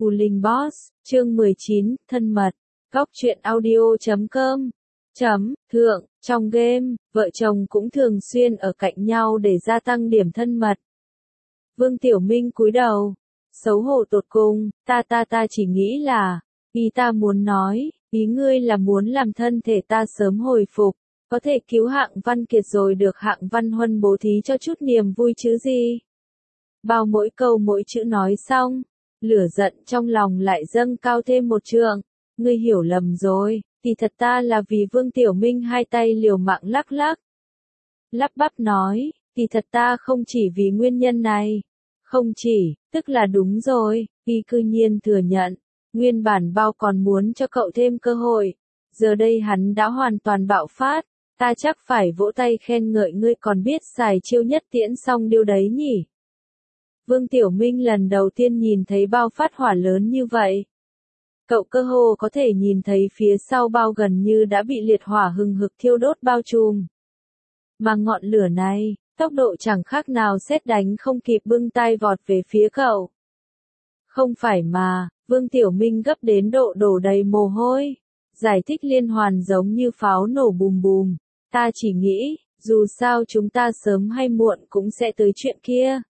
U Linh Boss, chương 19, thân mật. Góc truyện audio.com. Thượng, trong game, vợ chồng cũng thường xuyên ở cạnh nhau để gia tăng điểm thân mật. Vương Tiểu Minh cúi đầu, xấu hổ tột cùng, ta chỉ nghĩ là, ý ta muốn nói, ý ngươi là muốn làm thân thể ta sớm hồi phục, có thể cứu Hạng Văn Kiệt rồi được Hạng Văn Huân bố thí cho chút niềm vui chứ gì. Bao mỗi câu mỗi chữ nói xong, lửa giận trong lòng lại dâng cao thêm một trượng. Ngươi hiểu lầm rồi, thì thật ta là vì Vương Tiểu Minh hai tay liều mạng lắc lắc. Lắp bắp nói, thì thật ta không chỉ vì nguyên nhân này. Không chỉ, tức là đúng rồi, y cư nhiên thừa nhận. Nguyên bản bao còn muốn cho cậu thêm cơ hội. Giờ đây hắn đã hoàn toàn bạo phát. Ta chắc phải vỗ tay khen ngợi ngươi còn biết xài chiêu nhất tiễn xong điêu đấy nhỉ. Vương Tiểu Minh lần đầu tiên nhìn thấy bao phát hỏa lớn như vậy. Cậu cơ hồ có thể nhìn thấy phía sau bao gần như đã bị liệt hỏa hừng hực thiêu đốt bao trùm. Mà ngọn lửa này, tốc độ chẳng khác nào sét đánh không kịp bưng tay vọt về phía cậu. Không phải mà, Vương Tiểu Minh gấp đến độ đổ đầy mồ hôi. Giải thích liên hoàn giống như pháo nổ bùm bùm. Ta chỉ nghĩ, dù sao chúng ta sớm hay muộn cũng sẽ tới chuyện kia.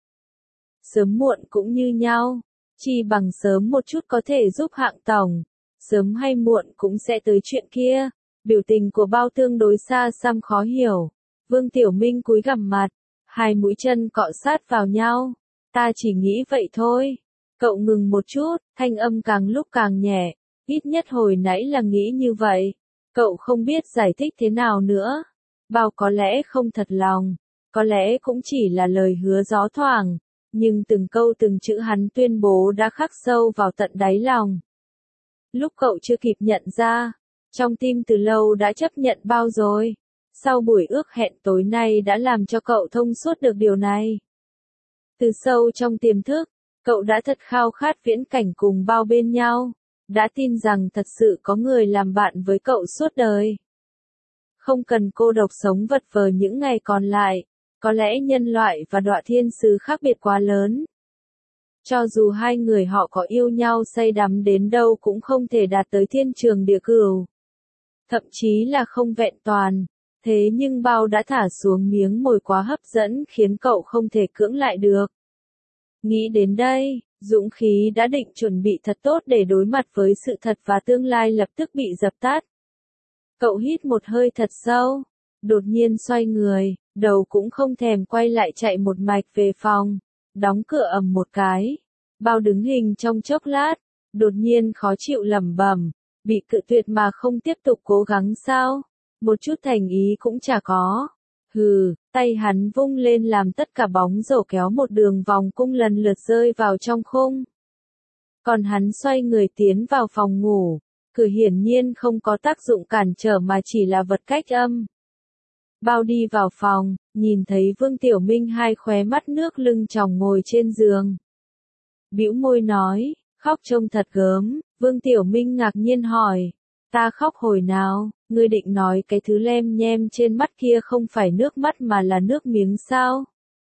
Sớm muộn cũng như nhau, chỉ bằng sớm một chút có thể giúp Hạng tổng, sớm hay muộn cũng sẽ tới chuyện kia. Biểu tình của bao tương đối xa xăm khó hiểu. Vương Tiểu Minh cúi gằm mặt, hai mũi chân cọ sát vào nhau. Ta chỉ nghĩ vậy thôi. Cậu ngừng một chút, thanh âm càng lúc càng nhẹ, ít nhất hồi nãy là nghĩ như vậy. Cậu không biết giải thích thế nào nữa. Bao có lẽ không thật lòng, có lẽ cũng chỉ là lời hứa gió thoảng. Nhưng từng câu từng chữ hắn tuyên bố đã khắc sâu vào tận đáy lòng. Lúc cậu chưa kịp nhận ra, trong tim từ lâu đã chấp nhận bao rồi. Sau buổi ước hẹn tối nay đã làm cho cậu thông suốt được điều này. Từ sâu trong tiềm thức, cậu đã thật khao khát viễn cảnh cùng bao bên nhau. Đã tin rằng thật sự có người làm bạn với cậu suốt đời. Không cần cô độc sống vật vờ những ngày còn lại. Có lẽ nhân loại và Đọa Thiên Sứ khác biệt quá lớn. Cho dù hai người họ có yêu nhau say đắm đến đâu cũng không thể đạt tới thiên trường địa cửu. Thậm chí là không vẹn toàn. Thế nhưng bao đã thả xuống miếng mồi quá hấp dẫn khiến cậu không thể cưỡng lại được. Nghĩ đến đây, dũng khí đã định chuẩn bị thật tốt để đối mặt với sự thật và tương lai lập tức bị dập tắt. Cậu hít một hơi thật sâu, đột nhiên xoay người. Đầu cũng không thèm quay lại chạy một mạch về phòng, đóng cửa ầm một cái. Bao đứng hình trong chốc lát, đột nhiên khó chịu lẩm bẩm, bị cự tuyệt mà không tiếp tục cố gắng sao? Một chút thành ý cũng chả có. Hừ, tay hắn vung lên làm tất cả bóng rổ kéo một đường vòng cung lần lượt rơi vào trong khung. Còn hắn xoay người tiến vào phòng ngủ, cửa hiển nhiên không có tác dụng cản trở mà chỉ là vật cách âm. Bao đi vào phòng, nhìn thấy Vương Tiểu Minh hai khóe mắt nước lưng tròng ngồi trên giường. Bĩu môi nói, khóc trông thật gớm. Vương Tiểu Minh ngạc nhiên hỏi, ta khóc hồi nào? Ngươi định nói cái thứ lem nhem trên mắt kia không phải nước mắt mà là nước miếng sao?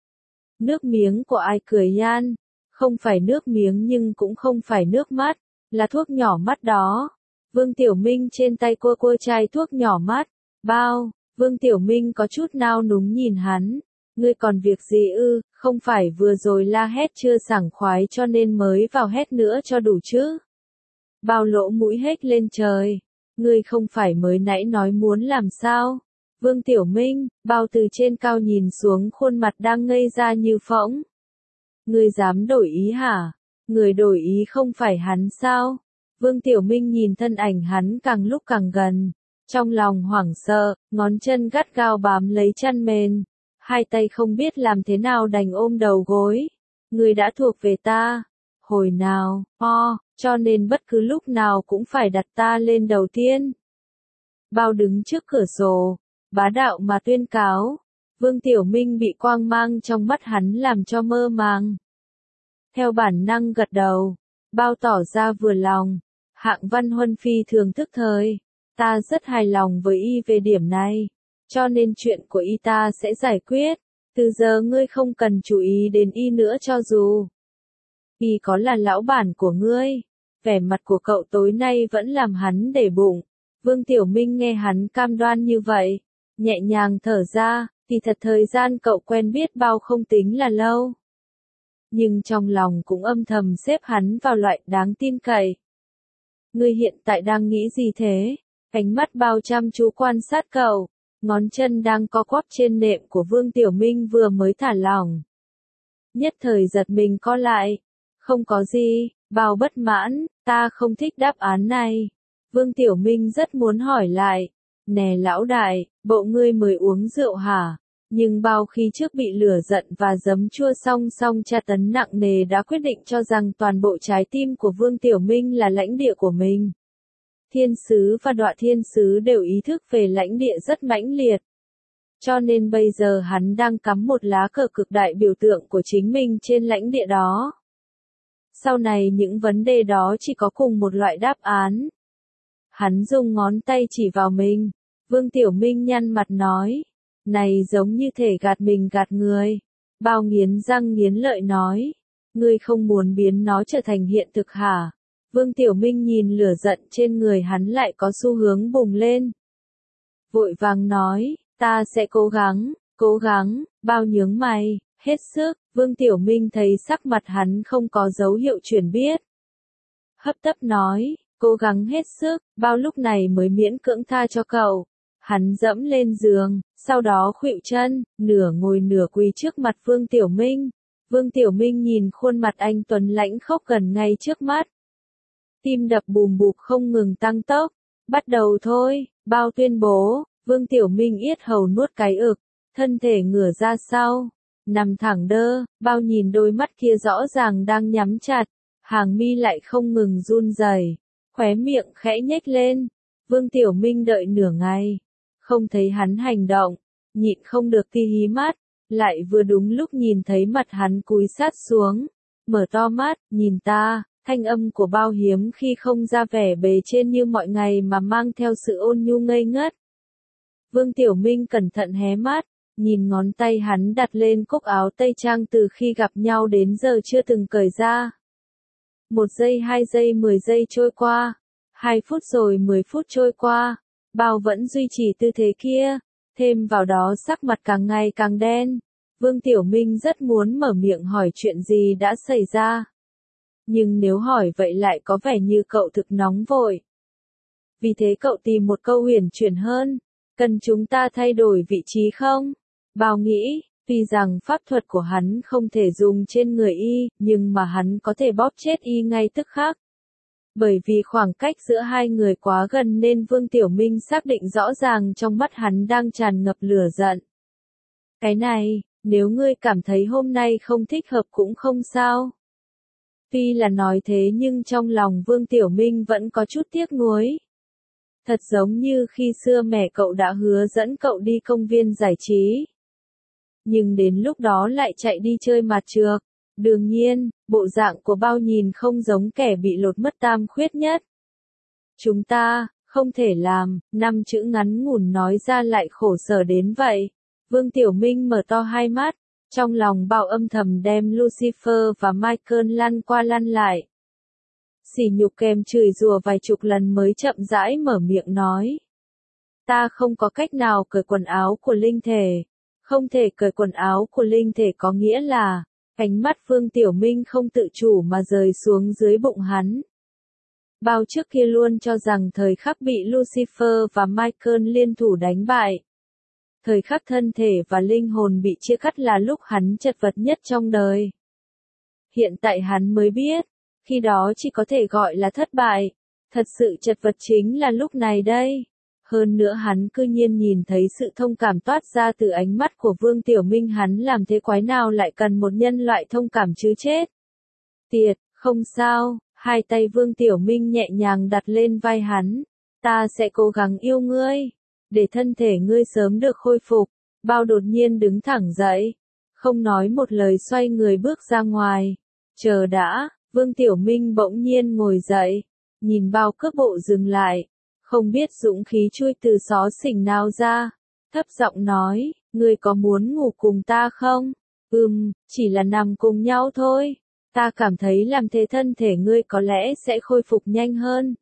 Nước miếng của ai cười yan? Không phải nước miếng nhưng cũng không phải nước mắt, là thuốc nhỏ mắt đó. Vương Tiểu Minh trên tay cua chai thuốc nhỏ mắt. Bao? Vương Tiểu Minh có chút nao núng nhìn hắn. Ngươi còn việc gì ư? Không phải vừa rồi la hét chưa sảng khoái cho nên mới vào hét nữa cho đủ chứ? Bao lỗ mũi hết lên trời. Ngươi không phải mới nãy nói muốn làm sao? Vương Tiểu Minh, bao từ trên cao nhìn xuống khuôn mặt đang ngây ra như phỗng. Ngươi dám đổi ý hả? Người đổi ý không phải hắn sao? Vương Tiểu Minh nhìn thân ảnh hắn càng lúc càng gần. Trong lòng hoảng sợ, ngón chân gắt gao bám lấy chăn mền. Hai tay không biết làm thế nào đành ôm đầu gối. Ngươi đã thuộc về ta. Hồi nào, cho nên bất cứ lúc nào cũng phải đặt ta lên đầu tiên. Bao đứng trước cửa sổ, bá đạo mà tuyên cáo. Vương Tiểu Minh bị quang mang trong mắt hắn làm cho mơ màng. Theo bản năng gật đầu, bao tỏ ra vừa lòng. Hạng Văn Huân phi thường thức thời. Ta rất hài lòng với y về điểm này. Cho nên chuyện của y ta sẽ giải quyết. Từ giờ ngươi không cần chú ý đến y nữa cho dù y có là lão bản của ngươi. vẻ mặt của cậu tối nay vẫn làm hắn để bụng. Vương Tiểu Minh nghe hắn cam đoan như vậy, nhẹ nhàng thở ra, thì thật thời gian cậu quen biết Bao không tính là lâu. Nhưng trong lòng cũng âm thầm xếp hắn vào loại đáng tin cậy. Ngươi hiện tại đang nghĩ gì thế? Ánh mắt Bao chăm chú quan sát cậu, ngón chân đang co quắp trên nệm của Vương Tiểu Minh vừa mới thả lỏng. Nhất thời giật mình co lại. Không có gì, Bao bất mãn, ta không thích đáp án này. Vương Tiểu Minh rất muốn hỏi lại. Nè lão đại, bộ ngươi mới uống rượu hả? Nhưng Bao khi trước bị lửa giận và giấm chua song song tra tấn nặng nề đã quyết định cho rằng toàn bộ trái tim của Vương Tiểu Minh là lãnh địa của mình. Thiên sứ và Đọa thiên sứ đều ý thức về lãnh địa rất mãnh liệt. Cho nên bây giờ hắn đang cắm một lá cờ cực đại biểu tượng của chính mình trên lãnh địa đó. Sau này những vấn đề đó chỉ có cùng một loại đáp án. Hắn dùng ngón tay chỉ vào mình. Vương Tiểu Minh nhăn mặt nói. Này giống như thể gạt mình gạt người. Bao nghiến răng nghiến lợi nói. Ngươi không muốn biến nó trở thành hiện thực hả? Vương Tiểu Minh nhìn lửa giận trên người hắn lại có xu hướng bùng lên. Vội vàng nói, ta sẽ cố gắng, Bao nhướng mày, hết sức. Vương Tiểu Minh thấy sắc mặt hắn không có dấu hiệu chuyển biết. Hấp tấp nói, cố gắng hết sức, Bao lúc này mới miễn cưỡng tha cho cậu. Hắn dẫm lên giường, sau đó khuỵu chân, nửa ngồi nửa quỳ trước mặt Vương Tiểu Minh. Vương Tiểu Minh nhìn khuôn mặt anh tuấn lãnh khốc gần ngay trước mắt. Tim đập bùm bụp không ngừng tăng tốc. Bắt đầu thôi, Bao tuyên bố. Vương Tiểu Minh yết hầu nuốt cái ực, thân thể ngửa ra sau, nằm thẳng đơ. Bao nhìn đôi mắt kia rõ ràng đang nhắm chặt, hàng mi lại không ngừng run rẩy, khóe miệng khẽ nhếch lên. Vương Tiểu Minh đợi nửa ngày, không thấy hắn hành động, nhịn không được ti hí mắt, lại vừa đúng lúc nhìn thấy mặt hắn cúi sát xuống, mở to mắt, nhìn ta. Thanh âm của Bao hiếm khi không ra vẻ bề trên như mọi ngày mà mang theo sự ôn nhu ngây ngất. Vương Tiểu Minh cẩn thận hé mắt, nhìn ngón tay hắn đặt lên cúc áo tây trang từ khi gặp nhau đến giờ chưa từng cởi ra. 1 giây 2 giây 10 giây trôi qua, 2 phút rồi 10 phút trôi qua, Bao vẫn duy trì tư thế kia, thêm vào đó sắc mặt càng ngày càng đen. Vương Tiểu Minh rất muốn mở miệng hỏi chuyện gì đã xảy ra. Nhưng nếu hỏi vậy lại có vẻ như cậu thực nóng vội. Vì thế cậu tìm một câu huyền chuyển hơn. Cần chúng ta thay đổi vị trí không? Bao nghĩ, tuy rằng pháp thuật của hắn không thể dùng trên người y, nhưng mà hắn có thể bóp chết y ngay tức khắc. Bởi vì khoảng cách giữa hai người quá gần nên Vương Tiểu Minh xác định rõ ràng trong mắt hắn đang tràn ngập lửa giận. Cái này, nếu ngươi cảm thấy hôm nay không thích hợp cũng không sao. Tuy là nói thế nhưng trong lòng Vương Tiểu Minh vẫn có chút tiếc nuối. Thật giống như khi xưa mẹ cậu đã hứa dẫn cậu đi công viên giải trí. Nhưng đến lúc đó lại chạy đi chơi mặt trược. Đương nhiên, bộ dạng của Bao nhìn không giống kẻ bị lột mất tam khuyết nhất. Chúng ta, không thể làm, 5 chữ ngắn ngủn nói ra lại khổ sở đến vậy. Vương Tiểu Minh mở to hai mắt. Trong lòng Bao âm thầm đem Lucifer và Michael lăn qua lăn lại. Sỉ nhục kèm chửi rủa vài chục lần mới chậm rãi mở miệng nói. Ta không có cách nào cởi quần áo của linh thể. Không thể cởi quần áo của linh thể có nghĩa là, ánh mắt Vương Tiểu Minh không tự chủ mà rời xuống dưới bụng hắn. Bao trước kia luôn cho rằng thời khắc bị Lucifer và Michael liên thủ đánh bại. Thời khắc thân thể và linh hồn bị chia cắt là lúc hắn chật vật nhất trong đời. Hiện tại hắn mới biết, khi đó chỉ có thể gọi là thất bại. Thật sự chật vật chính là lúc này đây. Hơn nữa hắn cư nhiên nhìn thấy sự thông cảm toát ra từ ánh mắt của Vương Tiểu Minh, hắn làm thế quái nào lại cần một nhân loại thông cảm chứ chết. Tiệt, không sao, hai tay Vương Tiểu Minh nhẹ nhàng đặt lên vai hắn. Ta sẽ cố gắng yêu ngươi, để thân thể ngươi sớm được khôi phục. Bao đột nhiên đứng thẳng dậy, không nói một lời xoay người bước ra ngoài. Chờ đã, Vương Tiểu Minh bỗng nhiên ngồi dậy, nhìn Bao cước bộ dừng lại. Không biết dũng khí chui từ xó xỉnh nào ra, thấp giọng nói, ngươi có muốn ngủ cùng ta không? Chỉ là nằm cùng nhau thôi. Ta cảm thấy làm thế thân thể ngươi có lẽ sẽ khôi phục nhanh hơn.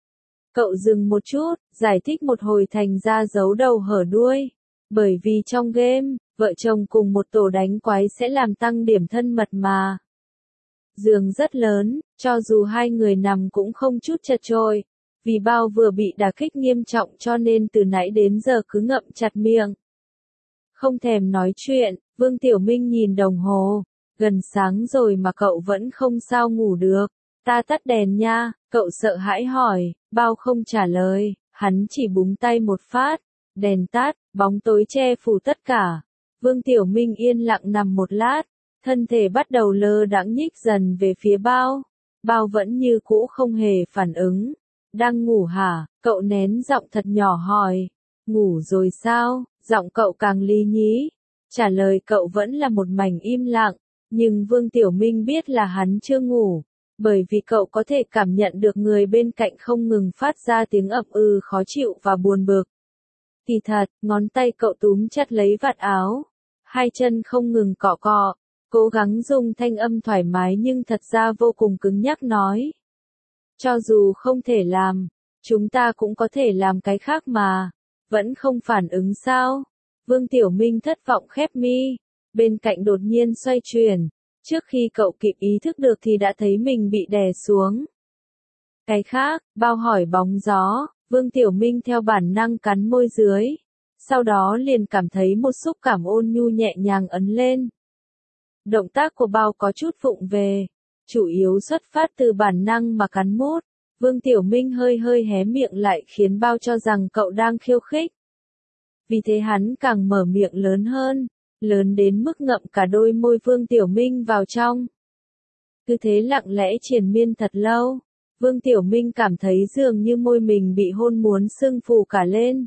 Cậu dừng một chút, giải thích một hồi thành ra giấu đầu hở đuôi. Bởi vì trong game, vợ chồng cùng một tổ đánh quái sẽ làm tăng điểm thân mật mà. Giường rất lớn, cho dù hai người nằm cũng không chút chật chội. Vì Bao vừa bị đả kích nghiêm trọng cho nên từ nãy đến giờ cứ ngậm chặt miệng. Không thèm nói chuyện, Vương Tiểu Minh nhìn đồng hồ. Gần sáng rồi mà cậu vẫn không sao ngủ được. Ta tắt đèn nha, cậu sợ hãi hỏi. Bao không trả lời, hắn chỉ búng tay một phát. Đèn tắt, bóng tối che phủ tất cả. Vương Tiểu Minh yên lặng nằm một lát. Thân thể bắt đầu lơ đãng nhích dần về phía Bao. Bao vẫn như cũ không hề phản ứng. Đang ngủ hả? Cậu nén giọng thật nhỏ hỏi. Ngủ rồi sao? Giọng cậu càng lý nhí. Trả lời cậu vẫn là một mảnh im lặng. Nhưng Vương Tiểu Minh biết là hắn chưa ngủ. Bởi vì cậu có thể cảm nhận được người bên cạnh không ngừng phát ra tiếng ậm ừ khó chịu và buồn bực. Kỳ thật, ngón tay cậu túm chặt lấy vạt áo. Hai chân không ngừng cọ cọ. Cố gắng dùng thanh âm thoải mái nhưng thật ra vô cùng cứng nhắc nói. Cho dù không thể làm, chúng ta cũng có thể làm cái khác mà. Vẫn không phản ứng sao? Vương Tiểu Minh thất vọng khép mi. Bên cạnh đột nhiên xoay chuyển. Trước khi cậu kịp ý thức được thì đã thấy mình bị đè xuống. Cái khác, Bao hỏi bóng gió. Vương Tiểu Minh theo bản năng cắn môi dưới. Sau đó liền cảm thấy một xúc cảm ôn nhu nhẹ nhàng ấn lên. Động tác của Bao có chút vụng về. Chủ yếu xuất phát từ bản năng mà cắn mút. Vương Tiểu Minh hơi hơi hé miệng lại khiến Bao cho rằng cậu đang khiêu khích. Vì thế hắn càng mở miệng lớn hơn. Lớn đến mức ngậm cả đôi môi Vương Tiểu Minh vào trong. Cứ thế lặng lẽ triền miên thật lâu. Vương Tiểu Minh cảm thấy dường như môi mình bị hôn muốn sưng phù cả lên.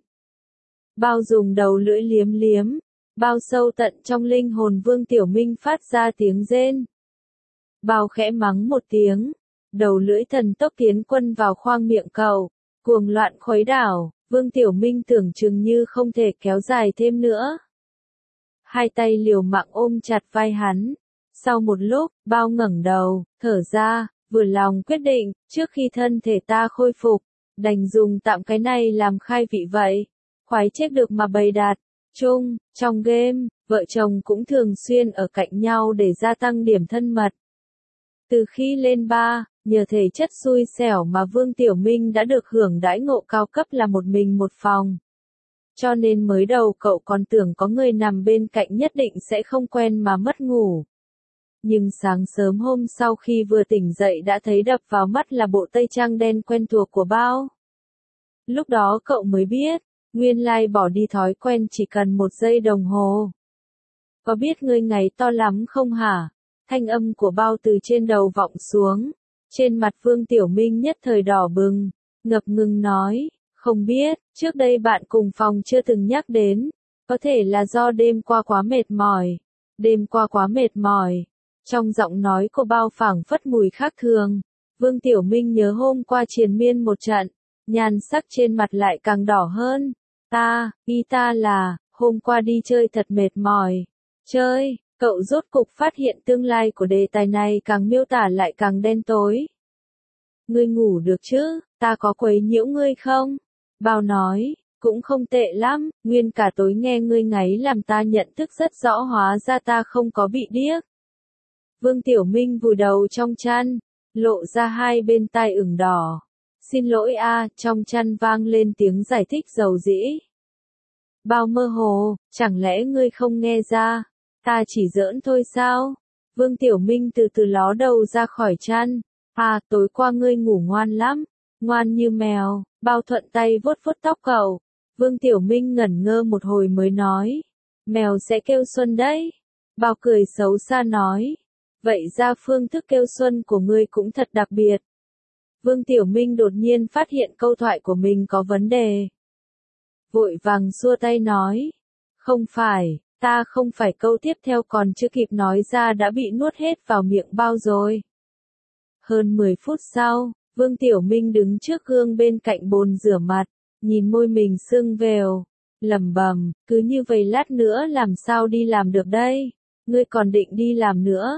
Bao dùng đầu lưỡi liếm liếm. Bao sâu tận trong linh hồn Vương Tiểu Minh phát ra tiếng rên. Bao khẽ mắng một tiếng. Đầu lưỡi thần tốc tiến quân vào khoang miệng cậu. Cuồng loạn khuấy đảo. Vương Tiểu Minh tưởng chừng như không thể kéo dài thêm nữa. Hai tay liều mạng ôm chặt vai hắn. Sau một lúc, Bao ngẩng đầu, thở ra, vừa lòng quyết định, trước khi thân thể ta khôi phục, đành dùng tạm cái này làm khai vị vậy. Khoái chết được mà bày đặt. Trong game, vợ chồng cũng thường xuyên ở cạnh nhau để gia tăng điểm thân mật. Từ khi lên 3, nhờ thể chất xui xẻo mà Vương Tiểu Minh đã được hưởng đãi ngộ cao cấp là một mình một phòng. Cho nên mới đầu cậu còn tưởng có người nằm bên cạnh nhất định sẽ không quen mà mất ngủ. Nhưng sáng sớm hôm sau khi vừa tỉnh dậy đã thấy đập vào mắt là bộ tây trang đen quen thuộc của Bao. Lúc đó cậu mới biết, nguyên lai bỏ đi thói quen chỉ cần 1 giây đồng hồ. Có biết ngươi ngáy to lắm không hả? Thanh âm của Bao từ trên đầu vọng xuống. Trên mặt Vương Tiểu Minh nhất thời đỏ bừng, ngập ngừng nói, không biết, trước đây bạn cùng phòng chưa từng nhắc đến, có thể là do đêm qua quá mệt mỏi. Đêm qua quá mệt mỏi. Trong giọng nói của Bao phảng phất mùi khác thường. Vương Tiểu Minh nhớ hôm qua triền miên một trận, nhan sắc trên mặt lại càng đỏ hơn. Ý ta là, hôm qua đi chơi thật mệt mỏi. Chơi, cậu rốt cục phát hiện tương lai của đề tài này càng miêu tả lại càng đen tối. Ngươi ngủ được chứ, ta có quấy nhiễu ngươi không? Bao nói, cũng không tệ lắm, nguyên cả tối nghe ngươi ngáy làm ta nhận thức rất rõ hóa ra ta không có bị điếc. Vương Tiểu Minh vùi đầu trong chăn, lộ ra hai bên tai ửng đỏ. Xin lỗi trong chăn vang lên tiếng giải thích dầu dĩ. Bao mơ hồ, chẳng lẽ ngươi không nghe ra, ta chỉ giỡn thôi sao? Vương Tiểu Minh từ từ ló đầu ra khỏi chăn. Tối qua ngươi ngủ ngoan lắm, ngoan như mèo. Bao thuận tay vuốt vuốt tóc cậu. Vương Tiểu Minh ngẩn ngơ một hồi mới nói, mèo sẽ kêu xuân đấy. Bao cười xấu xa nói, vậy ra phương thức kêu xuân của ngươi cũng thật đặc biệt. Vương Tiểu Minh đột nhiên phát hiện câu thoại của mình có vấn đề. Vội vàng xua tay nói, không phải, ta không phải, câu tiếp theo còn chưa kịp nói ra đã bị nuốt hết vào miệng Bao rồi. Hơn 10 phút sau, Vương Tiểu Minh đứng trước gương bên cạnh bồn rửa mặt, nhìn môi mình sưng vèo, lẩm bẩm, cứ như vậy lát nữa làm sao đi làm được đây? Ngươi còn định đi làm nữa?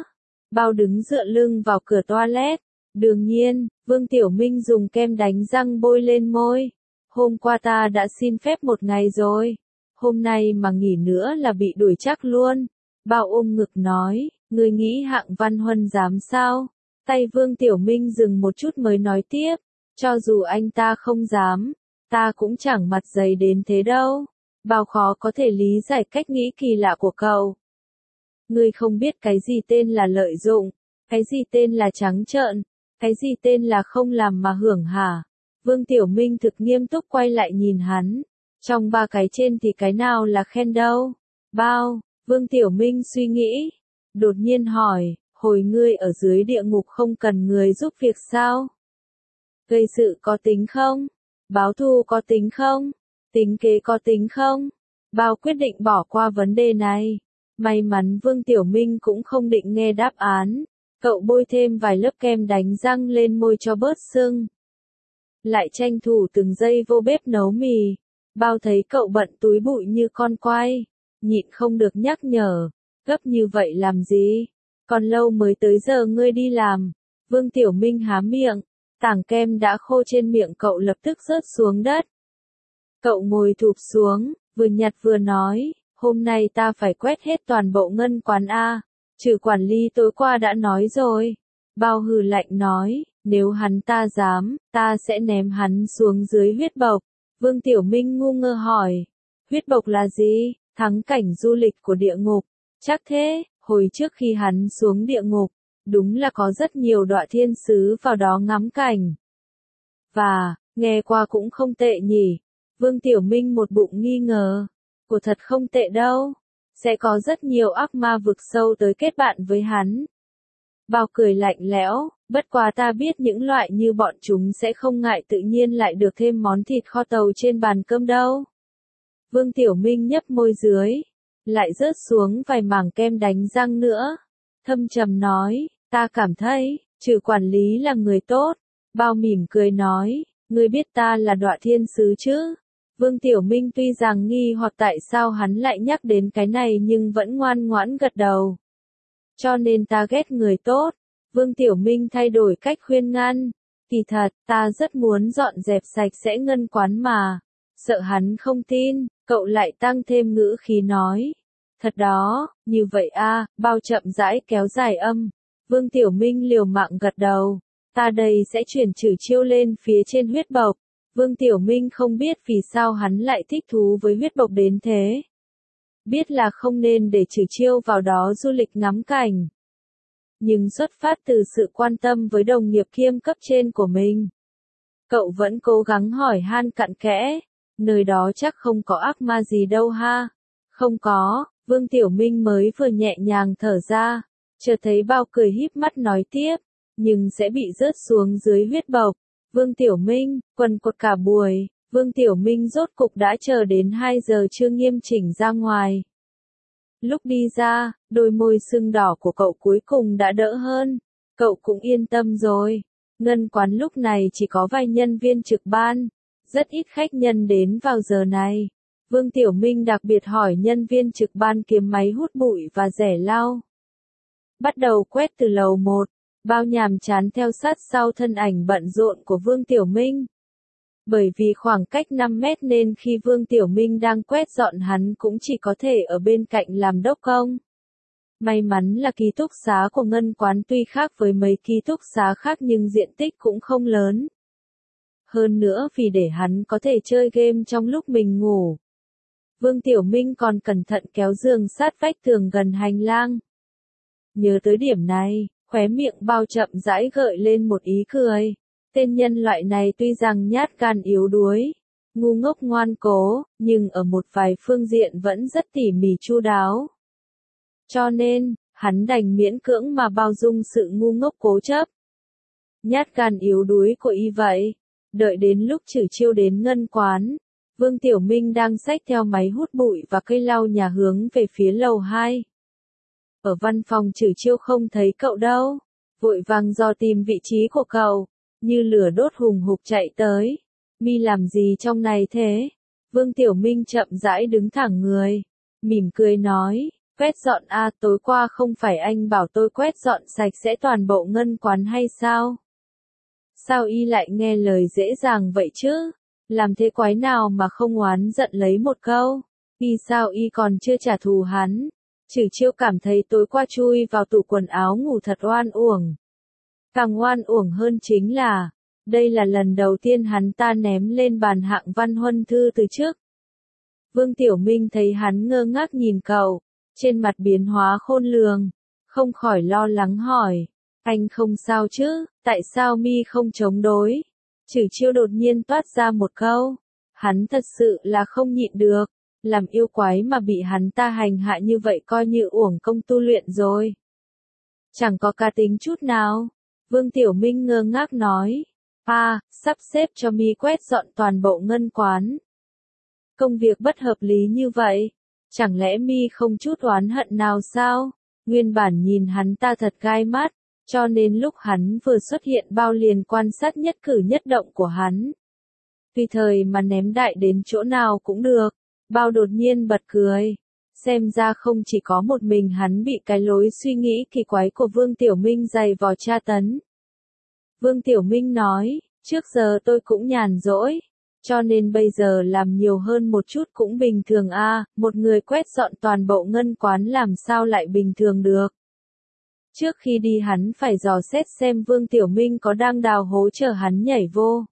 Bao đứng dựa lưng vào cửa toilet. Đương nhiên, Vương Tiểu Minh dùng kem đánh răng bôi lên môi. Hôm qua ta đã xin phép một ngày rồi. Hôm nay mà nghỉ nữa là bị đuổi chắc luôn. Bao ôm ngực nói, ngươi nghĩ Hạng Văn Huân dám sao? Tay Vương Tiểu Minh dừng một chút mới nói tiếp. Cho dù anh ta không dám, ta cũng chẳng mặt dày đến thế đâu. Bao khó có thể lý giải cách nghĩ kỳ lạ của cậu. Ngươi không biết cái gì tên là lợi dụng, cái gì tên là trắng trợn, cái gì tên là không làm mà hưởng hả? Vương Tiểu Minh thực nghiêm túc quay lại nhìn hắn. Trong ba cái trên thì cái nào là khen đâu? Bao, Vương Tiểu Minh suy nghĩ. Đột nhiên hỏi, hồi ngươi ở dưới địa ngục không cần người giúp việc sao? Gây sự có tính không? Báo thù có tính không? Tính kế có tính không? Bao quyết định bỏ qua vấn đề này. May mắn Vương Tiểu Minh cũng không định nghe đáp án. Cậu bôi thêm vài lớp kem đánh răng lên môi cho bớt sưng. Lại tranh thủ từng giây vô bếp nấu mì. Bao thấy cậu bận túi bụi như con quay. Nhịn không được nhắc nhở. Gấp như vậy làm gì? Còn lâu mới tới giờ ngươi đi làm. Vương Tiểu Minh há miệng. Tảng kem đã khô trên miệng cậu lập tức rớt xuống đất. Cậu ngồi thụp xuống, vừa nhặt vừa nói, hôm nay ta phải quét hết toàn bộ ngân quán A, trừ quản lý tối qua đã nói rồi. Bao hừ lạnh nói, nếu hắn ta dám, ta sẽ ném hắn xuống dưới huyết bộc. Vương Tiểu Minh ngu ngơ hỏi, huyết bộc là gì? Thắng cảnh du lịch của địa ngục. Chắc thế, hồi trước khi hắn xuống địa ngục, đúng là có rất nhiều đọa thiên sứ vào đó ngắm cảnh. Và, nghe qua cũng không tệ nhỉ. Vương Tiểu Minh một bụng nghi ngờ. Của thật không tệ đâu. Sẽ có rất nhiều ác ma vực sâu tới kết bạn với hắn. Bao cười lạnh lẽo, bất quá ta biết những loại như bọn chúng sẽ không ngại tự nhiên lại được thêm món thịt kho tàu trên bàn cơm đâu. Vương Tiểu Minh nhấp môi dưới. Lại rớt xuống vài mảng kem đánh răng nữa. Thâm trầm nói, ta cảm thấy, trừ quản lý là người tốt. Bao mỉm cười nói, ngươi biết ta là đọa thiên sứ chứ? Vương Tiểu Minh tuy rằng nghi hoặc tại sao hắn lại nhắc đến cái này nhưng vẫn ngoan ngoãn gật đầu. Cho nên ta ghét người tốt. Vương Tiểu Minh thay đổi cách khuyên ngăn. Kỳ thật, ta rất muốn dọn dẹp sạch sẽ ngân quán mà. Sợ hắn không tin, cậu lại tăng thêm ngữ khí nói. Thật đó, như vậy a, Bao chậm rãi kéo dài âm. Vương Tiểu Minh liều mạng gật đầu. Ta đây sẽ chuyển trừ chiêu lên phía trên huyết bộc. Vương Tiểu Minh không biết vì sao hắn lại thích thú với huyết bộc đến thế. Biết là không nên để trừ chiêu vào đó du lịch ngắm cảnh. Nhưng xuất phát từ sự quan tâm với đồng nghiệp kiêm cấp trên của mình. Cậu vẫn cố gắng hỏi han cặn kẽ. Nơi đó chắc không có ác ma gì đâu ha. Không có, Vương Tiểu Minh mới vừa nhẹ nhàng thở ra. Chợt thấy Bao cười híp mắt nói tiếp. Nhưng sẽ bị rớt xuống dưới huyết bộc. Vương Tiểu Minh, quần quật cả buổi, Vương Tiểu Minh rốt cục đã chờ đến 2 giờ trưa nghiêm chỉnh ra ngoài. Lúc đi ra, đôi môi sưng đỏ của cậu cuối cùng đã đỡ hơn, cậu cũng yên tâm rồi. Ngân quán lúc này chỉ có vài nhân viên trực ban, rất ít khách nhân đến vào giờ này. Vương Tiểu Minh đặc biệt hỏi nhân viên trực ban kiếm máy hút bụi và rẻ lau. Bắt đầu quét từ lầu 1. Bao nhàm chán theo sát sau thân ảnh bận rộn của Vương Tiểu Minh. Bởi vì khoảng cách 5 mét nên khi Vương Tiểu Minh đang quét dọn hắn cũng chỉ có thể ở bên cạnh làm đốc công. May mắn là ký túc xá của ngân quán tuy khác với mấy ký túc xá khác nhưng diện tích cũng không lớn. Hơn nữa vì để hắn có thể chơi game trong lúc mình ngủ. Vương Tiểu Minh còn cẩn thận kéo giường sát vách tường gần hành lang. Nhớ tới điểm này. Khóe miệng Bao chậm rãi gợi lên một ý cười. Tên nhân loại này tuy rằng nhát gan yếu đuối, ngu ngốc ngoan cố, nhưng ở một vài phương diện vẫn rất tỉ mỉ chu đáo. Cho nên, hắn đành miễn cưỡng mà bao dung sự ngu ngốc cố chấp. Nhát gan yếu đuối của y vậy. Đợi đến lúc trừ chiêu đến ngân quán, Vương Tiểu Minh đang xách theo máy hút bụi và cây lau nhà hướng về phía lầu 2. Ở văn phòng trừ chiêu không thấy cậu đâu. Vội vàng dò tìm vị trí của cậu. Như lửa đốt hùng hục chạy tới. Mi làm gì trong này thế? Vương Tiểu Minh chậm rãi đứng thẳng người. Mỉm cười nói. Quét dọn à, tối qua không phải anh bảo tôi quét dọn sạch sẽ toàn bộ ngân quán hay sao? Sao y lại nghe lời dễ dàng vậy chứ? Làm thế quái nào mà không oán giận lấy một câu? Y sao y còn chưa trả thù hắn? Trừ Chiêu cảm thấy tối qua chui vào tủ quần áo ngủ thật oan uổng. Càng oan uổng hơn chính là, đây là lần đầu tiên hắn ta ném lên bàn Hạng Văn Huân thư từ trước. Vương Tiểu Minh thấy hắn ngơ ngác nhìn cậu, trên mặt biến hóa khôn lường, không khỏi lo lắng hỏi, anh không sao chứ, tại sao mi không chống đối? Trừ Chiêu đột nhiên toát ra một câu, hắn thật sự là không nhịn được, làm yêu quái mà bị hắn ta hành hạ như vậy coi như uổng công tu luyện rồi. Chẳng có cá tính chút nào, Vương Tiểu Minh ngơ ngác nói, sắp xếp cho mi quét dọn toàn bộ ngân quán. Công việc bất hợp lý như vậy, chẳng lẽ mi không chút oán hận nào sao? Nguyên bản nhìn hắn ta thật gai mắt, cho nên lúc hắn vừa xuất hiện bao liền quan sát nhất cử nhất động của hắn. Tùy thời mà ném đại đến chỗ nào cũng được, bao đột nhiên bật cười. Xem ra không chỉ có một mình hắn bị cái lối suy nghĩ kỳ quái của Vương Tiểu Minh dày vò tra tấn. Vương Tiểu Minh nói, trước giờ tôi cũng nhàn rỗi, cho nên bây giờ làm nhiều hơn một chút cũng bình thường một người quét dọn toàn bộ ngân quán làm sao lại bình thường được. Trước khi đi hắn phải dò xét xem Vương Tiểu Minh có đang đào hố chờ hắn nhảy vô.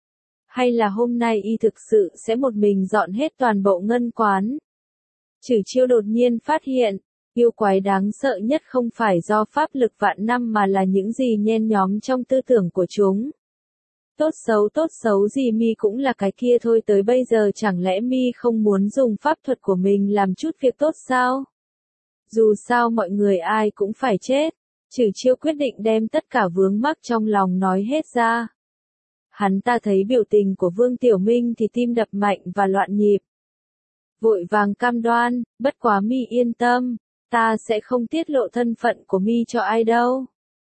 Hay là hôm nay y thực sự sẽ một mình dọn hết toàn bộ ngân quán. Trừ Chiêu đột nhiên phát hiện, yêu quái đáng sợ nhất không phải do pháp lực vạn năm mà là những gì nhen nhóm trong tư tưởng của chúng. Tốt xấu gì mi cũng là cái kia thôi, tới bây giờ chẳng lẽ mi không muốn dùng pháp thuật của mình làm chút việc tốt sao? Dù sao mọi người ai cũng phải chết. Trừ Chiêu quyết định đem tất cả vướng mắc trong lòng nói hết ra. Hắn ta thấy biểu tình của Vương Tiểu Minh thì tim đập mạnh và loạn nhịp. Vội vàng cam đoan, bất quá mi yên tâm, ta sẽ không tiết lộ thân phận của mi cho ai đâu.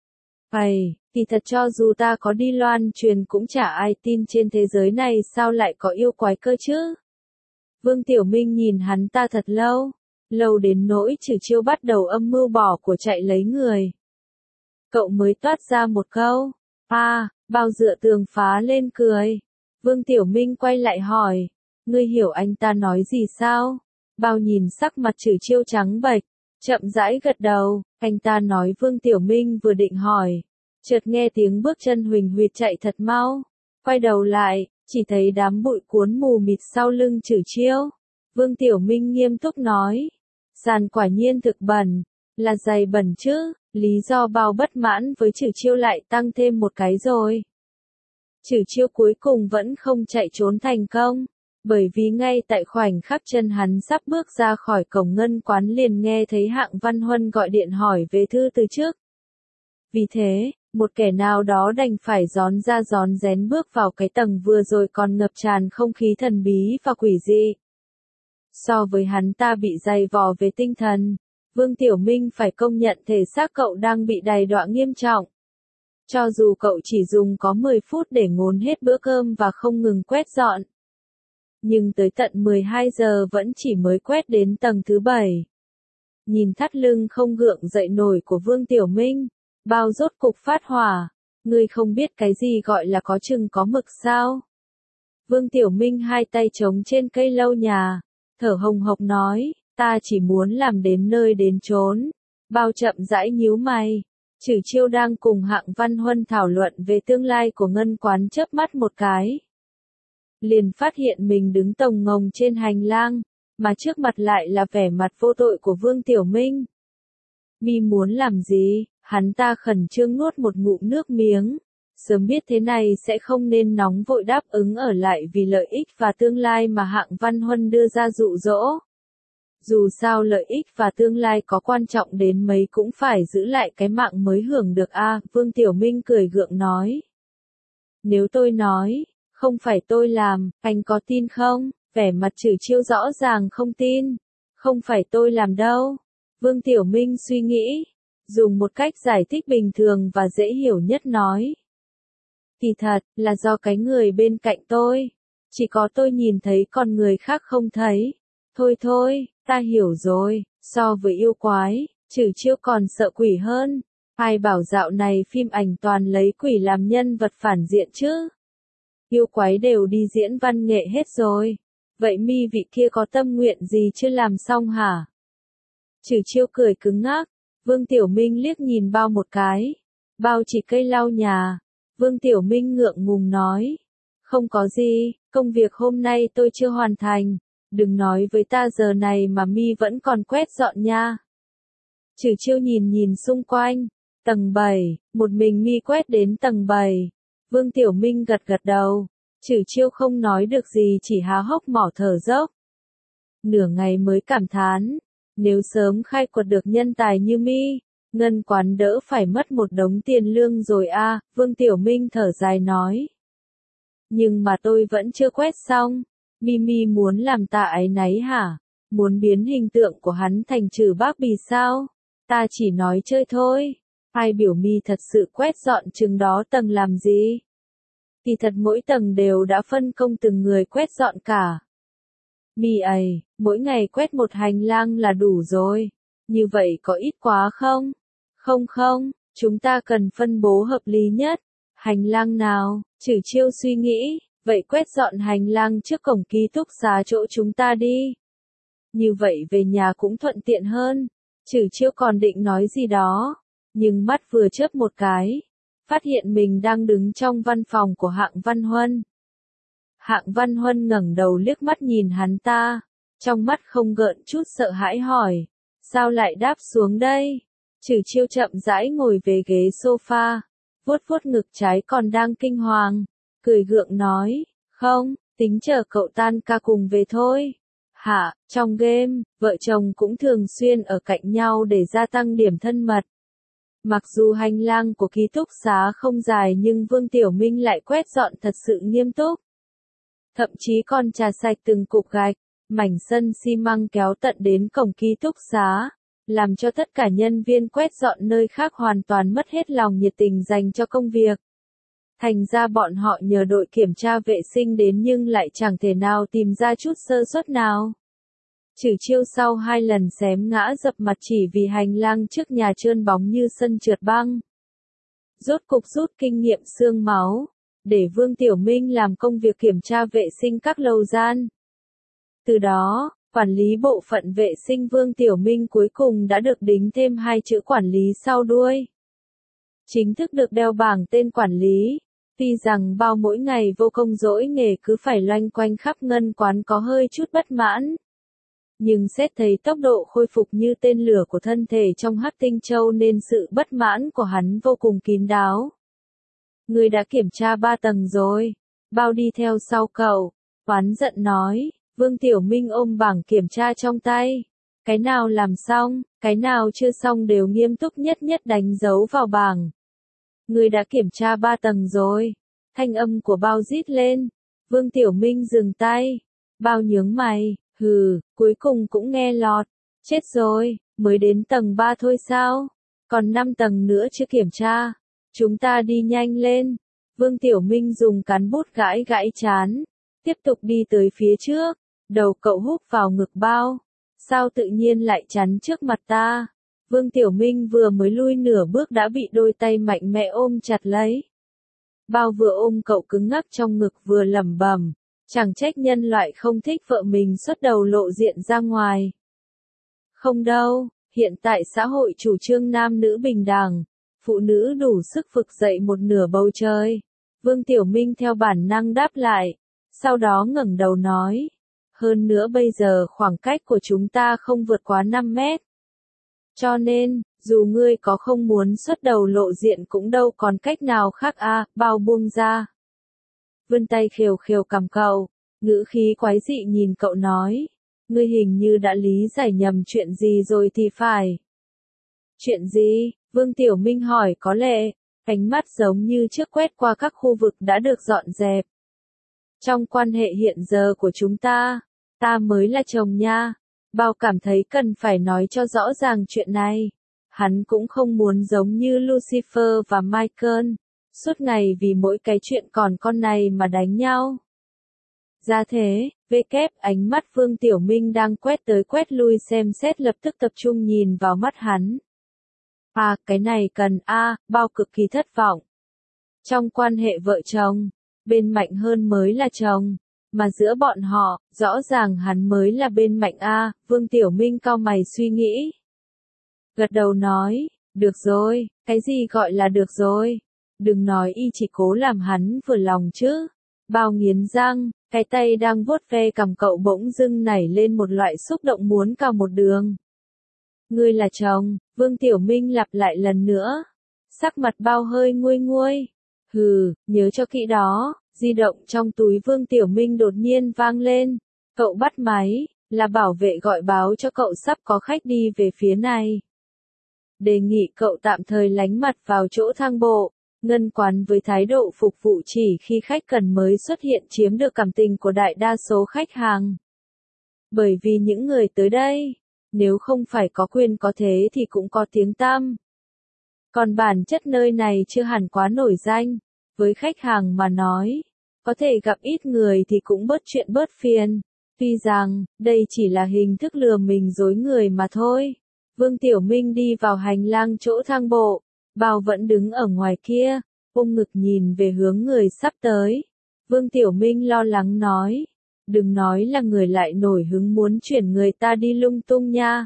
Thì thật cho dù ta có đi loan truyền cũng chả ai tin, trên thế giới này sao lại có yêu quái cơ chứ? Vương Tiểu Minh nhìn hắn ta thật lâu đến nỗi Trừ Chiêu bắt đầu âm mưu bỏ của chạy lấy người. Cậu mới toát ra một câu, bao dựa tường phá lên cười. Vương Tiểu Minh quay lại hỏi, ngươi hiểu anh ta nói gì sao? Bao nhìn sắc mặt Trừ Chiêu trắng bệch, chậm rãi gật đầu, anh ta nói. Vương Tiểu Minh vừa định hỏi, chợt nghe tiếng bước chân huỳnh huỵch chạy thật mau, quay đầu lại, chỉ thấy đám bụi cuốn mù mịt sau lưng Trừ Chiêu. Vương Tiểu Minh nghiêm túc nói, sàn quả nhiên thực bẩn, là giày bẩn chứ, lý do bao bất mãn với Trừ Chiêu lại tăng thêm một cái rồi. Trừ Chiêu cuối cùng vẫn không chạy trốn thành công, bởi vì ngay tại khoảnh khắc chân hắn sắp bước ra khỏi cổng ngân quán liền nghe thấy Hạng Văn Huân gọi điện hỏi về thư từ trước. Vì thế, một kẻ nào đó đành phải rón ra rón rén bước vào cái tầng vừa rồi còn ngập tràn không khí thần bí và quỷ dị. So với hắn ta bị dày vò về tinh thần, Vương Tiểu Minh phải công nhận thể xác cậu đang bị đày đọa nghiêm trọng. Cho dù cậu chỉ dùng có 10 phút để ngốn hết bữa cơm và không ngừng quét dọn, nhưng tới tận 12 giờ vẫn chỉ mới quét đến tầng thứ 7. Nhìn thắt lưng không gượng dậy nổi của Vương Tiểu Minh, bao rốt cục phát hỏa, ngươi không biết cái gì gọi là có chừng có mực sao? Vương Tiểu Minh hai tay chống trên cây lâu nhà, thở hồng hộc nói, ta chỉ muốn làm đến nơi đến chốn. Bao chậm rãi nhíu mày. Trừ Chiêu đang cùng Hạng Văn Huân thảo luận về tương lai của ngân quán, chớp mắt một cái, liền phát hiện mình đứng tồng ngồng trên hành lang, mà trước mặt lại là vẻ mặt vô tội của Vương Tiểu Minh. Mi muốn làm gì? Hắn ta khẩn trương nuốt một ngụm nước miếng. Sớm biết thế này sẽ không nên nóng vội đáp ứng ở lại vì lợi ích và tương lai mà Hạng Văn Huân đưa ra dụ dỗ. Dù sao lợi ích và tương lai có quan trọng đến mấy cũng phải giữ lại cái mạng mới hưởng được Vương Tiểu Minh cười gượng nói. Nếu tôi nói, không phải tôi làm, anh có tin không? Vẻ mặt Trừ Chiêu rõ ràng không tin. Không phải tôi làm đâu. Vương Tiểu Minh suy nghĩ, dùng một cách giải thích bình thường và dễ hiểu nhất nói. Kỳ thật, là do cái người bên cạnh tôi. Chỉ có tôi nhìn thấy còn người khác không thấy. Thôi, ta hiểu rồi, So với yêu quái, Trử Chiêu còn sợ quỷ hơn. Ai bảo dạo này phim ảnh toàn lấy quỷ làm nhân vật phản diện chứ? Yêu quái đều đi diễn văn nghệ hết rồi. Vậy mi vị kia có tâm nguyện gì chưa làm xong hả? Trử Chiêu cười cứng ngắc. Vương Tiểu Minh liếc nhìn Bao một cái. Bao chỉ cây lau nhà. Vương Tiểu Minh ngượng ngùng nói. Không có gì, công việc hôm nay tôi chưa hoàn thành. Đừng nói với ta giờ này mà mi vẫn còn quét dọn nha. Trử Chiêu nhìn nhìn xung quanh. Tầng 7, một mình mi quét đến tầng 7. Vương Tiểu Minh gật gật đầu. Trử Chiêu không nói được gì chỉ há hốc mỏ thở dốc. Nửa ngày mới cảm thán. Nếu sớm khai quật được nhân tài như mi, ngân quán đỡ phải mất một đống tiền lương rồi a. Vương Tiểu Minh thở dài nói. Nhưng mà tôi vẫn chưa quét xong. Mi muốn làm ta áy náy hả? Muốn biến hình tượng của hắn thành Trử Bác Bì sao? Ta chỉ nói chơi thôi. Ai biểu mi thật sự quét dọn chừng đó tầng làm gì? Thì thật mỗi tầng đều đã phân công từng người quét dọn cả. Mi ầy, mỗi ngày quét một hành lang là đủ rồi. Như vậy có ít quá không? Không, chúng ta cần phân bố hợp lý nhất. Hành lang nào? Trử Chiêu suy nghĩ, vậy quét dọn hành lang trước cổng ký túc xá chỗ chúng ta đi. Như vậy về nhà cũng thuận tiện hơn. Trử Chiêu còn định nói gì đó, nhưng mắt vừa chớp một cái, phát hiện mình đang đứng trong văn phòng của Hạng Văn Huân. Hạng Văn Huân ngẩng đầu liếc mắt nhìn hắn ta, trong mắt không gợn chút sợ hãi hỏi, sao lại đáp xuống đây? Trử Chiêu chậm rãi ngồi về ghế sofa, vuốt vuốt ngực trái còn đang kinh hoàng, cười gượng nói, không, tính chờ cậu tan ca cùng về thôi. Hả, trong game, vợ chồng cũng thường xuyên ở cạnh nhau để gia tăng điểm thân mật. Mặc dù hành lang của ký túc xá không dài nhưng Vương Tiểu Minh lại quét dọn thật sự nghiêm túc. Thậm chí còn chà sạch từng cục gạch, mảnh sân xi măng kéo tận đến cổng ký túc xá, làm cho tất cả nhân viên quét dọn nơi khác hoàn toàn mất hết lòng nhiệt tình dành cho công việc. Thành ra bọn họ nhờ đội kiểm tra vệ sinh đến nhưng lại chẳng thể nào tìm ra chút sơ suất nào. Trử Chiêu sau 2 lần xém ngã dập mặt chỉ vì hành lang trước nhà trơn bóng như sân trượt băng. Rốt cục rút kinh nghiệm xương máu, để Vương Tiểu Minh làm công việc kiểm tra vệ sinh các lầu gian. Từ đó, quản lý bộ phận vệ sinh Vương Tiểu Minh cuối cùng đã được đính thêm 2 chữ quản lý sau đuôi. Chính thức được đeo bảng tên quản lý. Tuy rằng Bao mỗi ngày vô công dỗi nghề cứ phải loanh quanh khắp ngân quán có hơi chút bất mãn. Nhưng xét thấy tốc độ khôi phục như tên lửa của thân thể trong Hắc Tinh Châu nên sự bất mãn của hắn vô cùng kín đáo. Người đã kiểm tra 3 tầng rồi. Bao đi theo sau cậu, oán giận nói. Vương Tiểu Minh ôm bảng kiểm tra trong tay. Cái nào làm xong, cái nào chưa xong đều nghiêm túc nhất nhất đánh dấu vào bảng. Người đã kiểm tra 3 tầng rồi. Thanh âm của Bao rít lên. Vương Tiểu Minh dừng tay. Bao nhướng mày. Hừ, cuối cùng cũng nghe lọt. Chết rồi, mới đến tầng 3 thôi sao? Còn 5 tầng nữa chưa kiểm tra. Chúng ta đi nhanh lên. Vương Tiểu Minh dùng cán bút gãi gãi chán. Tiếp tục đi tới phía trước. Đầu cậu húc vào ngực Bao. Sao tự nhiên lại chắn trước mặt ta? Vương Tiểu Minh vừa mới lui nửa bước đã bị đôi tay mạnh mẽ ôm chặt lấy. Bao vừa ôm cậu cứng ngắc trong ngực vừa lẩm bẩm. Chẳng trách nhân loại không thích vợ mình xuất đầu lộ diện ra ngoài. Không đâu, hiện tại xã hội chủ trương nam nữ bình đẳng, phụ nữ đủ sức vực dậy một nửa bầu trời. Vương Tiểu Minh theo bản năng đáp lại, sau đó ngẩng đầu nói. Hơn nữa bây giờ khoảng cách của chúng ta không vượt quá 5 mét. Cho nên, dù ngươi có không muốn xuất đầu lộ diện cũng đâu còn cách nào khác Bao buông ra. Vươn tay khều khều cằm cậu, ngữ khí quái dị nhìn cậu nói. Ngươi hình như đã lý giải nhầm chuyện gì rồi thì phải. Chuyện gì? Vương Tiểu Minh hỏi có lẽ, ánh mắt giống như trước quét qua các khu vực đã được dọn dẹp. Trong quan hệ hiện giờ của chúng ta mới là chồng nha. Bao cảm thấy cần phải nói cho rõ ràng chuyện này. Hắn cũng không muốn giống như Lucifer và Michael, suốt ngày vì mỗi cái chuyện còn con này mà đánh nhau. Ra thế, ánh mắt Vương Tiểu Minh đang quét tới quét lui xem xét lập tức tập trung nhìn vào mắt hắn. Cái này cần bao cực kỳ thất vọng. Trong quan hệ vợ chồng, bên mạnh hơn mới là chồng, mà giữa bọn họ, rõ ràng hắn mới là bên mạnh Vương Tiểu Minh cau mày suy nghĩ. Gật đầu nói, được rồi, cái gì gọi là được rồi, đừng nói y chỉ cố làm hắn vừa lòng chứ. Bao nghiến răng, cái tay đang vuốt ve cằm cậu bỗng dưng nảy lên một loại xúc động muốn cào một đường. Ngươi là chồng, Vương Tiểu Minh lặp lại lần nữa. Sắc mặt bao hơi nguôi nguôi. Nhớ cho kỹ đó. Di động trong túi Vương Tiểu Minh đột nhiên vang lên. Cậu bắt máy, là bảo vệ gọi báo cho cậu sắp có khách đi về phía này. Đề nghị cậu tạm thời lánh mặt vào chỗ thang bộ. Ngân quán với thái độ phục vụ chỉ khi khách cần mới xuất hiện chiếm được cảm tình của đại đa số khách hàng. Bởi vì những người tới đây, nếu không phải có quyền có thế thì cũng có tiếng tăm. Còn bản chất nơi này chưa hẳn quá nổi danh, với khách hàng mà nói, có thể gặp ít người thì cũng bớt chuyện bớt phiền. Tuy rằng, đây chỉ là hình thức lừa mình dối người mà thôi. Vương Tiểu Minh đi vào hành lang chỗ thang bộ. Bao vẫn đứng ở ngoài kia, ôm ngực nhìn về hướng người sắp tới. Vương Tiểu Minh lo lắng nói, đừng nói là người lại nổi hứng muốn chuyển người ta đi lung tung nha.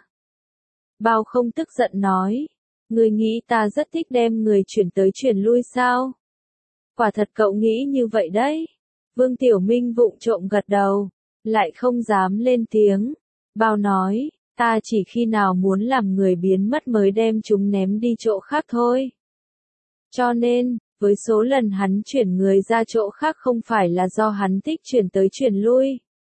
Bao không tức giận nói, người nghĩ ta rất thích đem người chuyển tới chuyển lui sao? Quả thật cậu nghĩ như vậy đấy. Vương Tiểu Minh vụng trộm gật đầu, lại không dám lên tiếng. Bao nói, ta chỉ khi nào muốn làm người biến mất mới đem chúng ném đi chỗ khác thôi. Cho nên, với số lần hắn chuyển người ra chỗ khác không phải là do hắn thích chuyển tới chuyển lui,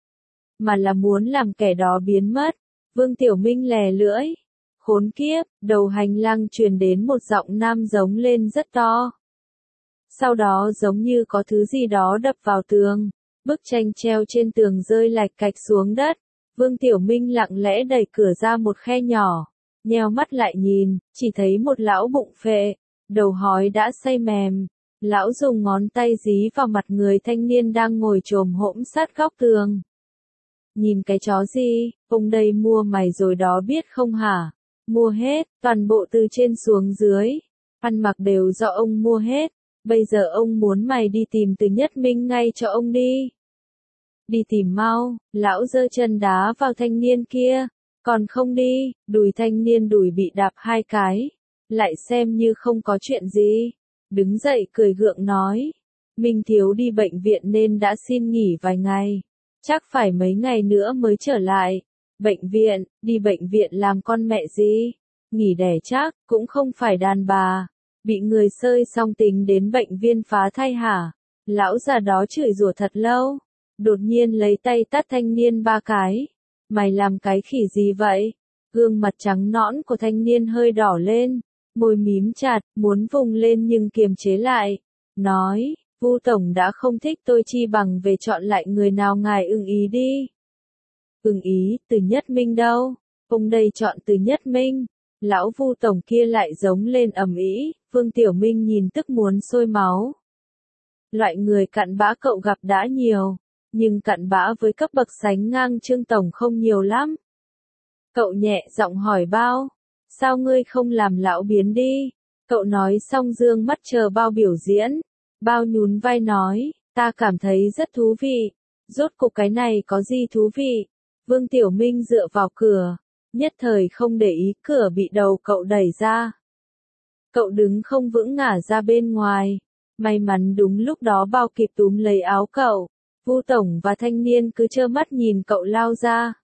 mà là muốn làm kẻ đó biến mất. Vương Tiểu Minh lè lưỡi. Khốn kiếp, đầu hành lang truyền đến một giọng nam giống lên rất to. Sau đó giống như có thứ gì đó đập vào tường, bức tranh treo trên tường rơi lạch cạch xuống đất. Vương Tiểu Minh lặng lẽ đẩy cửa ra một khe nhỏ, nheo mắt lại nhìn, chỉ thấy một lão bụng phệ, đầu hói đã say mềm. Lão dùng ngón tay dí vào mặt người thanh niên đang ngồi chồm hổm sát góc tường. Nhìn cái chó gì, ông đây mua mày rồi đó biết không hả? Mua hết, toàn bộ từ trên xuống dưới. Ăn mặc đều do ông mua hết. Bây giờ ông muốn mày đi tìm Từ Nhất Minh ngay cho ông đi. Đi tìm mau, lão giơ chân đá vào thanh niên kia. Còn không đi, đùi thanh niên đùi bị đạp 2 cái. Lại xem như không có chuyện gì. Đứng dậy cười gượng nói. Minh thiếu đi bệnh viện nên đã xin nghỉ vài ngày. Chắc phải mấy ngày nữa mới trở lại. Bệnh viện, đi bệnh viện làm con mẹ gì? Nghỉ đẻ chắc, cũng không phải đàn bà. Bị người xơi xong tính đến bệnh viện phá thai hả? Lão già đó chửi rủa thật lâu. Đột nhiên lấy tay tát thanh niên 3 cái. Mày làm cái khỉ gì vậy? Gương mặt trắng nõn của thanh niên hơi đỏ lên. Môi mím chặt, muốn vùng lên nhưng kiềm chế lại. Nói, Vu Tổng đã không thích tôi chi bằng về chọn lại người nào ngài ưng ý đi. Ưng ý, Từ Nhất Minh đâu? Ông đây chọn Từ Nhất Minh. Lão Vu Tổng kia lại giống lên ầm ĩ. Vương Tiểu Minh nhìn tức muốn sôi máu. Loại người cặn bã cậu gặp đã nhiều, nhưng cặn bã với cấp bậc sánh ngang Trương Tổng không nhiều lắm. Cậu nhẹ giọng hỏi Bao, sao ngươi không làm lão biến đi? Cậu nói xong dương mắt chờ Bao biểu diễn. Bao nhún vai nói, ta cảm thấy rất thú vị. Rốt cuộc cái này có gì thú vị? Vương Tiểu Minh dựa vào cửa, nhất thời không để ý cửa bị đầu cậu đẩy ra. Cậu đứng không vững ngả ra bên ngoài. May mắn đúng lúc đó Bao kịp túm lấy áo cậu. Vu Tổng và thanh niên cứ trơ mắt nhìn cậu lao ra.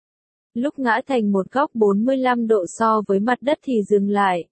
Lúc ngã thành một góc 45 độ so với mặt đất thì dừng lại.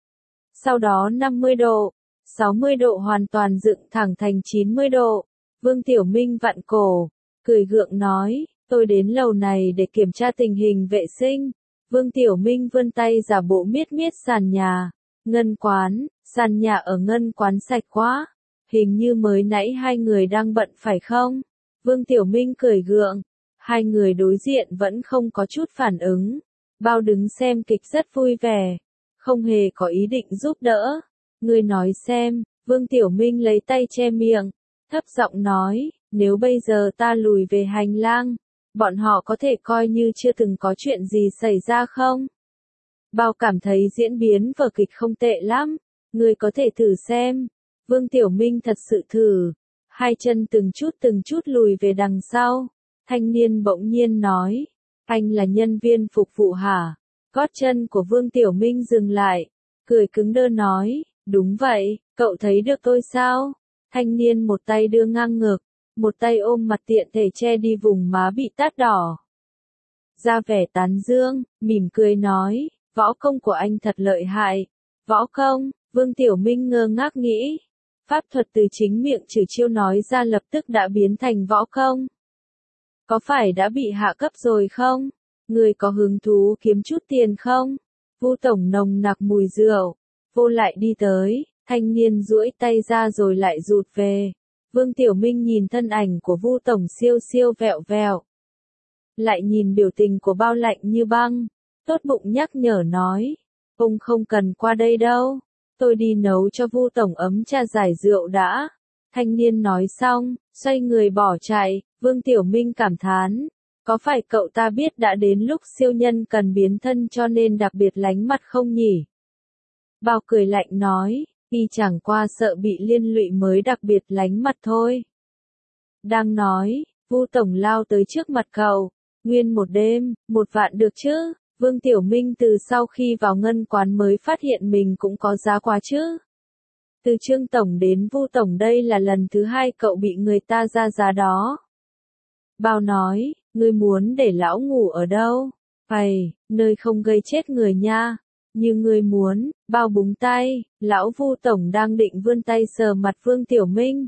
Sau đó 50 độ, 60 độ hoàn toàn dựng thẳng thành 90 độ. Vương Tiểu Minh vặn cổ, cười gượng nói, tôi đến lầu này để kiểm tra tình hình vệ sinh. Vương Tiểu Minh vươn tay giả bộ miết miết sàn nhà. Ngân quán, sàn nhà ở ngân quán sạch quá. Hình như mới nãy hai người đang bận phải không? Vương Tiểu Minh cười gượng. Hai người đối diện vẫn không có chút phản ứng. Bao đứng xem kịch rất vui vẻ. Không hề có ý định giúp đỡ. Ngươi nói xem, Vương Tiểu Minh lấy tay che miệng. Thấp giọng nói, nếu bây giờ ta lùi về hành lang, bọn họ có thể coi như chưa từng có chuyện gì xảy ra không? Bao cảm thấy diễn biến vở kịch không tệ lắm, ngươi có thể thử xem. Vương Tiểu Minh thật sự thử, hai chân từng chút lùi về đằng sau. Thanh niên bỗng nhiên nói, anh là nhân viên phục vụ hả? Gót chân của Vương Tiểu Minh dừng lại, cười cứng đơ nói, đúng vậy, cậu thấy được tôi sao? Thanh niên một tay đưa ngang ngực, một tay ôm mặt tiện thể che đi vùng má bị tát đỏ. Ra vẻ tán dương, mỉm cười nói, võ công của anh thật lợi hại. Võ công, Vương Tiểu Minh ngơ ngác nghĩ. Pháp thuật từ chính miệng trừ chiêu nói ra lập tức đã biến thành võ công. Có phải đã bị hạ cấp rồi không? Người có hứng thú kiếm chút tiền không? Vu tổng nồng nặc mùi rượu, vô lại đi tới, thanh niên duỗi tay ra rồi lại rụt về. Vương Tiểu Minh nhìn thân ảnh của Vu tổng siêu siêu vẹo vẹo. Lại nhìn biểu tình của Bao lạnh như băng, tốt bụng nhắc nhở nói, ông không cần qua đây đâu, tôi đi nấu cho Vu tổng ấm trà giải rượu đã. Thanh niên nói xong, xoay người bỏ chạy. Vương Tiểu Minh cảm thán, có phải cậu ta biết đã đến lúc siêu nhân cần biến thân cho nên đặc biệt lánh mặt không nhỉ? Bao cười lạnh nói, y chẳng qua sợ bị liên lụy mới đặc biệt lánh mặt thôi. Đang nói, Vu tổng lao tới trước mặt cậu, nguyên một đêm, 1 vạn được chứ? Vương Tiểu Minh từ sau khi vào ngân quán mới phát hiện mình cũng có giá quá chứ. Từ Trương tổng đến Vu tổng đây là lần thứ 2 cậu bị người ta ra giá đó. Bao nói, ngươi muốn để lão ngủ ở đâu? Phầy, nơi không gây chết người nha. Như ngươi muốn, Bao búng tay, lão Vu tổng đang định vươn tay sờ mặt Vương Tiểu Minh.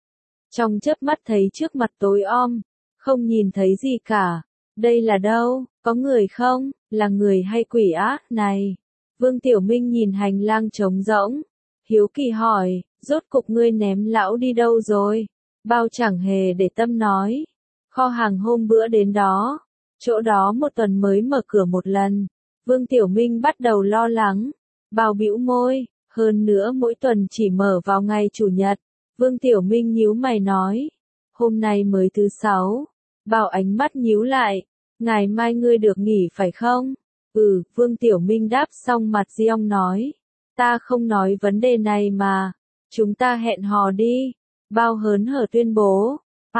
Trong chớp mắt thấy trước mặt tối om, không nhìn thấy gì cả. Đây là đâu, có người không, là người hay quỷ á, này? Vương Tiểu Minh nhìn hành lang trống rỗng, hiếu kỳ hỏi, rốt cục ngươi ném lão đi đâu rồi? Bao chẳng hề để tâm nói. Kho hàng hôm bữa đến đó, chỗ đó 1 tuần mới mở cửa 1 lần. Vương Tiểu Minh bắt đầu lo lắng. Bao bĩu môi, hơn nữa mỗi tuần chỉ mở vào ngày Chủ nhật. Vương Tiểu Minh nhíu mày nói, hôm nay mới thứ 6. Bao ánh mắt nhíu lại, ngày mai ngươi được nghỉ phải không? Vương Tiểu Minh đáp xong mặt Diong nói, ta không nói vấn đề này mà, chúng ta hẹn hò đi. Bao hớn hở tuyên bố,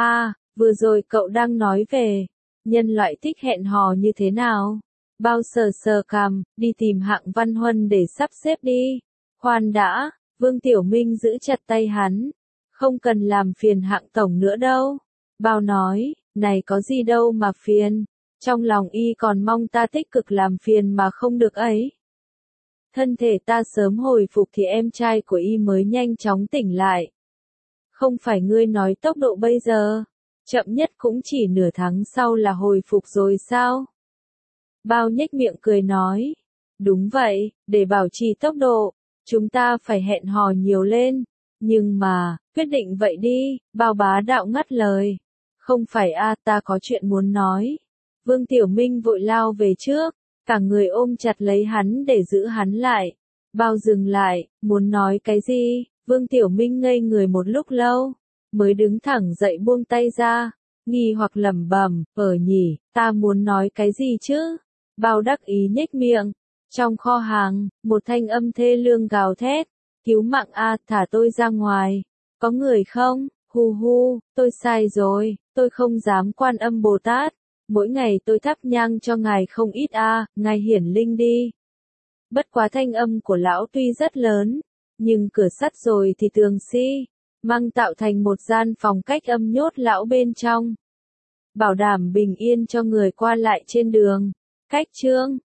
vừa rồi cậu đang nói về, nhân loại thích hẹn hò như thế nào? Bao sờ sờ cằm, đi tìm Hạng Văn Huân để sắp xếp đi. Khoan đã, Vương Tiểu Minh giữ chặt tay hắn, không cần làm phiền Hạng tổng nữa đâu. Bao nói, này có gì đâu mà phiền, trong lòng y còn mong ta tích cực làm phiền mà không được ấy. Thân thể ta sớm hồi phục thì em trai của y mới nhanh chóng tỉnh lại. Không phải ngươi nói tốc độ bây giờ, chậm nhất cũng chỉ nửa tháng sau là hồi phục rồi sao? Bao nhếch miệng cười nói, đúng vậy, để bảo trì tốc độ, chúng ta phải hẹn hò nhiều lên. Nhưng mà, quyết định vậy đi. Bao bá đạo ngắt lời. Không phải ta có chuyện muốn nói. Vương Tiểu Minh vội lao về trước, cả người ôm chặt lấy hắn để giữ hắn lại. Bao dừng lại, muốn nói cái gì? Vương Tiểu Minh ngây người một lúc lâu, mới đứng thẳng dậy buông tay ra, nghi hoặc lẩm bẩm, nhỉ, ta muốn nói cái gì chứ? Bao đắc ý nhếch miệng. Trong kho hàng, một thanh âm thê lương gào thét, cứu mạng thả tôi ra ngoài. Có người không? Hu hu, tôi sai rồi, tôi không dám Quan Âm Bồ Tát. Mỗi ngày tôi thắp nhang cho ngài không ít ngài hiển linh đi. Bất quá thanh âm của lão tuy rất lớn, nhưng cửa sắt rồi thì tường măng tạo thành một gian phòng cách âm nhốt lão bên trong. Bảo đảm bình yên cho người qua lại trên đường. Cách chương